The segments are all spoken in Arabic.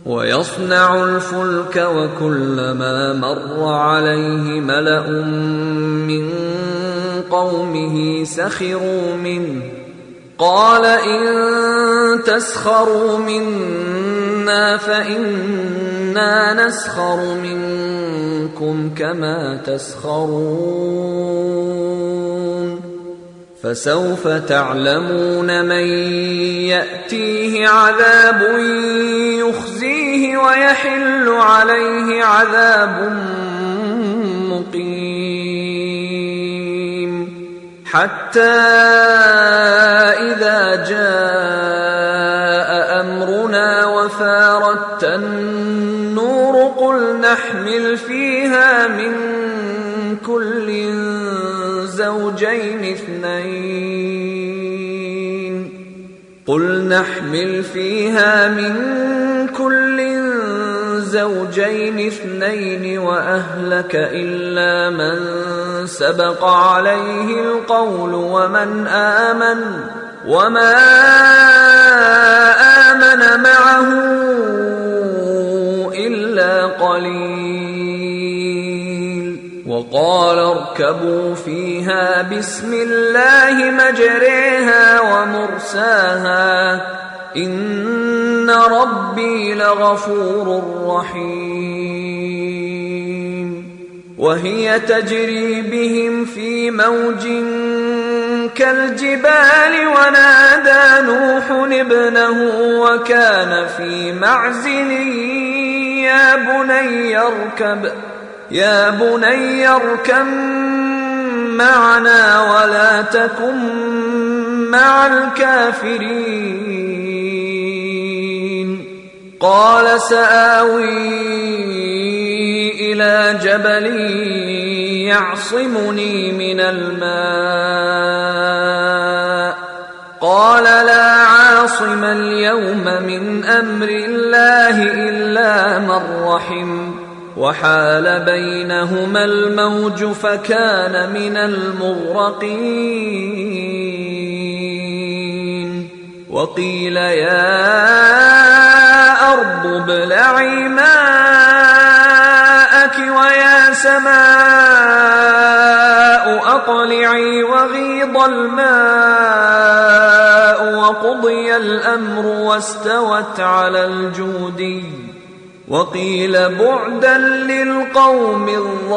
ويصنع الفلك وكلما مر عليه ملأ من قومه سخروا منه قال إن تسخروا منا فإنا نسخر منكم كما تسخرون فسوف تعلمون من يأتيه عذاب يخزيه ويحل عليه عذاب مقيم حتى إذا جاء أمرنا وفارت النور قل نحمل فيها من كل زوجين اثنين وأهلك إلا من سبق عليه القول وما آمن معه إلا قليل وقال اركبوا فيها بسم الله مجريها ومرساها إن ربي لغفور رحيم وهي تجري بهم في موج كالجبال ونادى نوح ابنه وكان في معزل يا بني اركب معنا ولا تكن مع الكافرين قال سآوي إلى جبل يعصمني من الماء قال لا عاصم اليوم من أمر الله إلا من رحم وحال بينهما الموج فكان من المغرقين وقيل يا أرض ابلعي ماءك ويا سماء أقلعي وغيض الماء وقضي الأمر واستوت على الجودي وقيل بعدا للقوم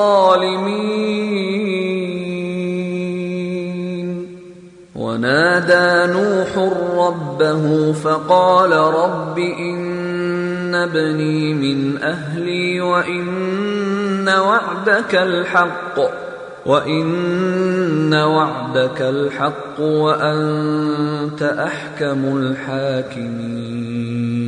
الظالمين ونادى نوح ربه فقال رب إن ابني من أهلي وإن وعدك الحق وأنت أحكم الحاكمين